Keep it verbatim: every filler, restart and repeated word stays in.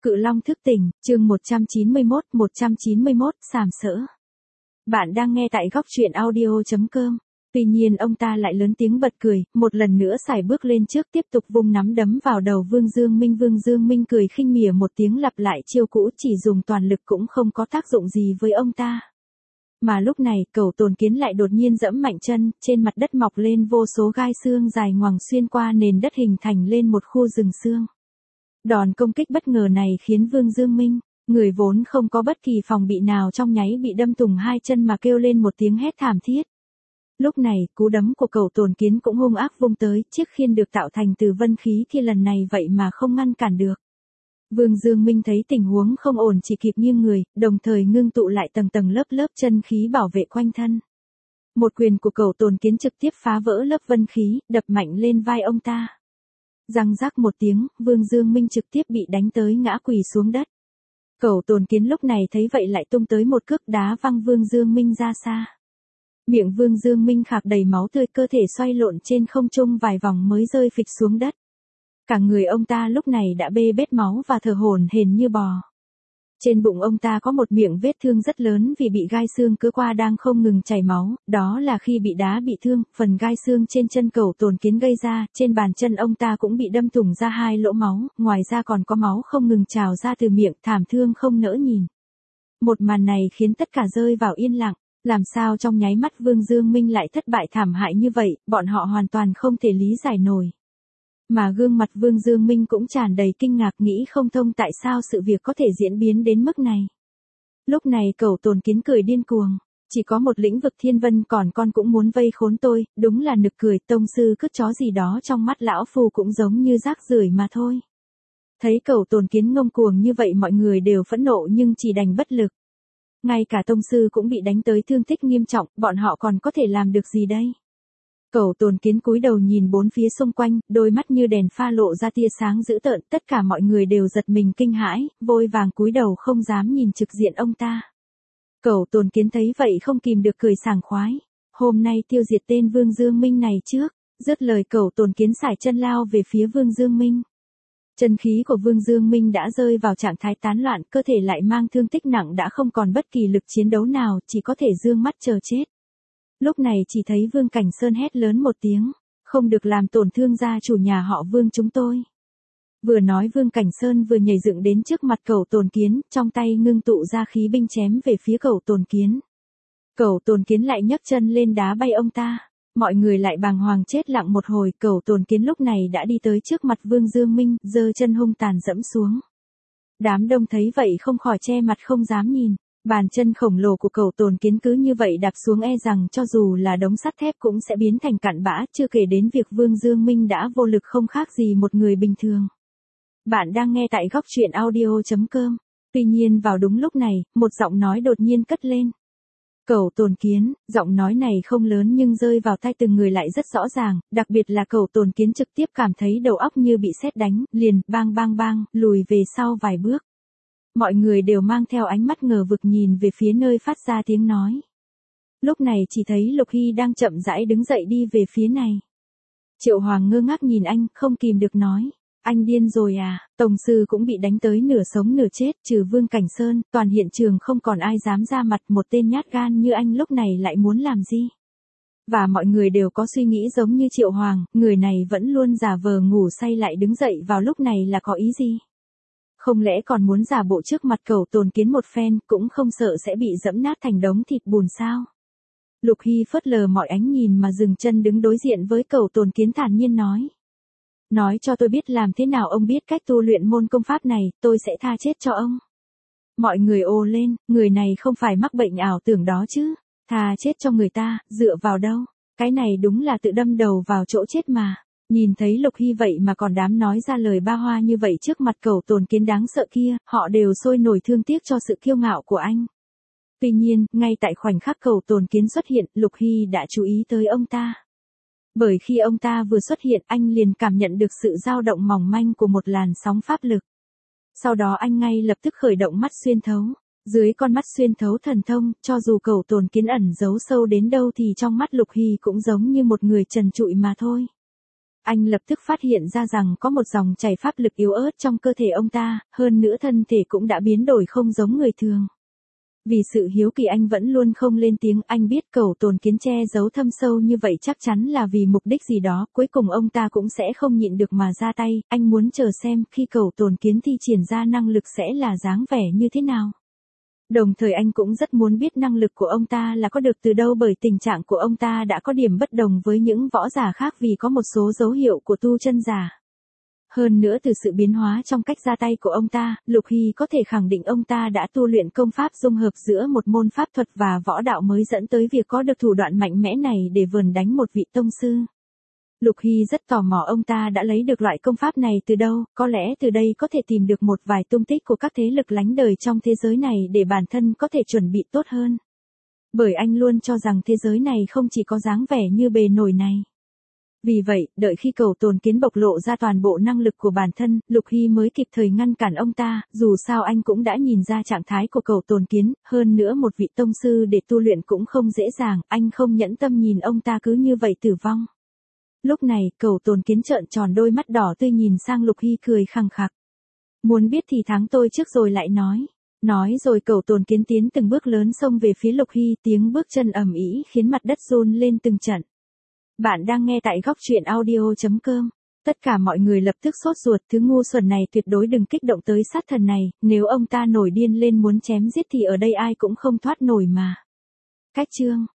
Cự Long thức tỉnh, chương một trăm chín mươi mốt, một trăm chín mươi mốt, sàm sỡ. Bạn đang nghe tại góc truyện audio chấm com. Tuy nhiên ông ta lại lớn tiếng bật cười, một lần nữa sải bước lên trước tiếp tục vung nắm đấm vào đầu Vương Dương Minh. Vương Dương Minh cười khinh mỉa một tiếng lặp lại chiêu cũ, chỉ dùng toàn lực cũng không có tác dụng gì với ông ta. Mà lúc này, Cẩu Tồn Kiến lại đột nhiên giẫm mạnh chân, trên mặt đất mọc lên vô số gai xương dài ngoằng xuyên qua nền đất hình thành lên một khu rừng xương. Đòn công kích bất ngờ này khiến Vương Dương Minh, người vốn không có bất kỳ phòng bị nào trong nháy bị đâm tùng hai chân mà kêu lên một tiếng hét thảm thiết. Lúc này, cú đấm của Cẩu Tồn Kiến cũng hung ác vung tới, chiếc khiên được tạo thành từ vân khí kia lần này vậy mà không ngăn cản được. Vương Dương Minh thấy tình huống không ổn chỉ kịp nghiêng người, đồng thời ngưng tụ lại tầng tầng lớp lớp chân khí bảo vệ quanh thân. Một quyền của Cẩu Tồn Kiến trực tiếp phá vỡ lớp vân khí, đập mạnh lên vai ông ta. Răng rắc một tiếng, Vương Dương Minh trực tiếp bị đánh tới ngã quỳ xuống đất. Cẩu Tồn Kiến lúc này thấy vậy lại tung tới một cước đá văng Vương Dương Minh ra xa. Miệng Vương Dương Minh khạc đầy máu tươi, cơ thể xoay lộn trên không trung vài vòng mới rơi phịch xuống đất. Cả người ông ta lúc này đã bê bết máu và thở hổn hển như bò. Trên bụng ông ta có một miệng vết thương rất lớn vì bị gai xương cứa qua đang không ngừng chảy máu, đó là khi bị đá bị thương, phần gai xương trên chân Cẩu Tồn Kiến gây ra, trên bàn chân ông ta cũng bị đâm thủng ra hai lỗ máu, ngoài ra còn có máu không ngừng trào ra từ miệng, thảm thương không nỡ nhìn. Một màn này khiến tất cả rơi vào yên lặng, làm sao trong nháy mắt Vương Dương Minh lại thất bại thảm hại như vậy, bọn họ hoàn toàn không thể lý giải nổi. Mà gương mặt Vương Dương Minh cũng tràn đầy kinh ngạc, nghĩ không thông tại sao sự việc có thể diễn biến đến mức này. Lúc này Cẩu Tồn Kiến cười điên cuồng, chỉ có một lĩnh vực thiên vân còn con cũng muốn vây khốn tôi, đúng là nực cười, tông sư cất chó gì đó trong mắt lão phu cũng giống như rác rưởi mà thôi. Thấy Cẩu Tồn Kiến ngông cuồng như vậy mọi người đều phẫn nộ nhưng chỉ đành bất lực. Ngay cả tông sư cũng bị đánh tới thương tích nghiêm trọng, bọn họ còn có thể làm được gì đây? Cẩu Tồn Kiến cúi đầu nhìn bốn phía xung quanh, đôi mắt như đèn pha lộ ra tia sáng dữ tợn, tất cả mọi người đều giật mình kinh hãi, vội vàng cúi đầu không dám nhìn trực diện ông ta. Cẩu Tồn Kiến thấy vậy không kìm được cười sảng khoái, hôm nay tiêu diệt tên Vương Dương Minh này trước. Dứt lời Cẩu Tồn Kiến sải chân lao về phía Vương Dương Minh. Chân khí của Vương Dương Minh đã rơi vào trạng thái tán loạn, cơ thể lại mang thương tích nặng đã không còn bất kỳ lực chiến đấu nào, chỉ có thể dương mắt chờ chết. Lúc này chỉ thấy Vương Cảnh Sơn hét lớn một tiếng, không được làm tổn thương gia chủ nhà họ Vương chúng tôi. Vừa nói Vương Cảnh Sơn vừa nhảy dựng đến trước mặt Cẩu Tồn Kiến, trong tay ngưng tụ ra khí binh chém về phía Cẩu Tồn Kiến. Cẩu Tồn Kiến lại nhấc chân lên đá bay ông ta. Mọi người lại bàng hoàng chết lặng một hồi, Cẩu Tồn Kiến lúc này đã đi tới trước mặt Vương Dương Minh, giơ chân hung tàn dẫm xuống. Đám đông thấy vậy không khỏi che mặt không dám nhìn, bàn chân khổng lồ của Cẩu Tồn Kiến cứ như vậy đạp xuống e rằng cho dù là đống sắt thép cũng sẽ biến thành cặn bã, chưa kể đến việc Vương Dương Minh đã vô lực không khác gì một người bình thường. Bạn đang nghe tại góc truyện audio chấm com. Tuy nhiên vào đúng lúc này, một giọng nói đột nhiên cất lên. Cẩu Tồn Kiến, giọng nói này không lớn nhưng rơi vào tai từng người lại rất rõ ràng, đặc biệt là Cẩu Tồn Kiến trực tiếp cảm thấy đầu óc như bị sét đánh, liền, bang bang bang, lùi về sau vài bước. Mọi người đều mang theo ánh mắt ngờ vực nhìn về phía nơi phát ra tiếng nói. Lúc này chỉ thấy Lục Hy đang chậm rãi đứng dậy đi về phía này. Triệu Hoàng ngơ ngác nhìn anh, không kìm được nói. Anh điên rồi à, tổng sư cũng bị đánh tới nửa sống nửa chết, trừ Vương Cảnh Sơn, toàn hiện trường không còn ai dám ra mặt, một tên nhát gan như anh lúc này lại muốn làm gì? Và mọi người đều có suy nghĩ giống như Triệu Hoàng, người này vẫn luôn giả vờ ngủ say lại đứng dậy vào lúc này là có ý gì? Không lẽ còn muốn giả bộ trước mặt Cẩu Tồn Kiến một phen, cũng không sợ sẽ bị dẫm nát thành đống thịt bùn sao? Lục Hy phớt lờ mọi ánh nhìn mà dừng chân đứng đối diện với Cẩu Tồn Kiến thản nhiên nói. Nói cho tôi biết làm thế nào ông biết cách tu luyện môn công pháp này, tôi sẽ tha chết cho ông. Mọi người ồ lên, người này không phải mắc bệnh ảo tưởng đó chứ, tha chết cho người ta, dựa vào đâu, cái này đúng là tự đâm đầu vào chỗ chết mà. Nhìn thấy Lục Hy vậy mà còn dám nói ra lời ba hoa như vậy trước mặt Cẩu Tồn Kiến đáng sợ kia, họ đều sôi nổi thương tiếc cho sự kiêu ngạo của anh. Tuy nhiên, ngay tại khoảnh khắc Cẩu Tồn Kiến xuất hiện, Lục Hy đã chú ý tới ông ta. Bởi khi ông ta vừa xuất hiện anh liền cảm nhận được sự dao động mỏng manh của một làn sóng pháp lực. Sau đó anh ngay lập tức khởi động mắt xuyên thấu. Dưới con mắt xuyên thấu thần thông, cho dù Cẩu Tồn Kiến ẩn giấu sâu đến đâu thì trong mắt Lục Hy cũng giống như một người trần trụi mà thôi. Anh lập tức phát hiện ra rằng có một dòng chảy pháp lực yếu ớt trong cơ thể ông ta, hơn nữa thân thể cũng đã biến đổi không giống người thường. Vì sự hiếu kỳ anh vẫn luôn không lên tiếng, anh biết Cẩu Tồn Kiến che giấu thâm sâu như vậy chắc chắn là vì mục đích gì đó, cuối cùng ông ta cũng sẽ không nhịn được mà ra tay, anh muốn chờ xem khi Cẩu Tồn Kiến thi triển ra năng lực sẽ là dáng vẻ như thế nào. Đồng thời anh cũng rất muốn biết năng lực của ông ta là có được từ đâu, bởi tình trạng của ông ta đã có điểm bất đồng với những võ giả khác vì có một số dấu hiệu của tu chân giả. Hơn nữa từ sự biến hóa trong cách ra tay của ông ta, Lục Hy có thể khẳng định ông ta đã tu luyện công pháp dung hợp giữa một môn pháp thuật và võ đạo mới dẫn tới việc có được thủ đoạn mạnh mẽ này để vờn đánh một vị tông sư. Lục Hy rất tò mò ông ta đã lấy được loại công pháp này từ đâu, có lẽ từ đây có thể tìm được một vài tung tích của các thế lực lánh đời trong thế giới này để bản thân có thể chuẩn bị tốt hơn. Bởi anh luôn cho rằng thế giới này không chỉ có dáng vẻ như bề nổi này. Vì vậy, đợi khi Cẩu Tồn Kiến bộc lộ ra toàn bộ năng lực của bản thân, Lục Hy mới kịp thời ngăn cản ông ta, dù sao anh cũng đã nhìn ra trạng thái của Cẩu Tồn Kiến, hơn nữa một vị tông sư để tu luyện cũng không dễ dàng, anh không nhẫn tâm nhìn ông ta cứ như vậy tử vong. Lúc này, Cẩu Tồn Kiến trợn tròn đôi mắt đỏ tươi nhìn sang Lục Hy cười khằng khặc. Muốn biết thì thắng tôi trước rồi lại nói. Nói rồi Cẩu Tồn Kiến tiến từng bước lớn xông về phía Lục Hy, tiếng bước chân ầm ĩ khiến mặt đất run lên từng trận. Bạn đang nghe tại góc truyện audio chấm com. Tất cả mọi người lập tức sốt ruột, thứ ngu xuẩn này tuyệt đối đừng kích động tới sát thần này, nếu ông ta nổi điên lên muốn chém giết thì ở đây ai cũng không thoát nổi mà. Cách chương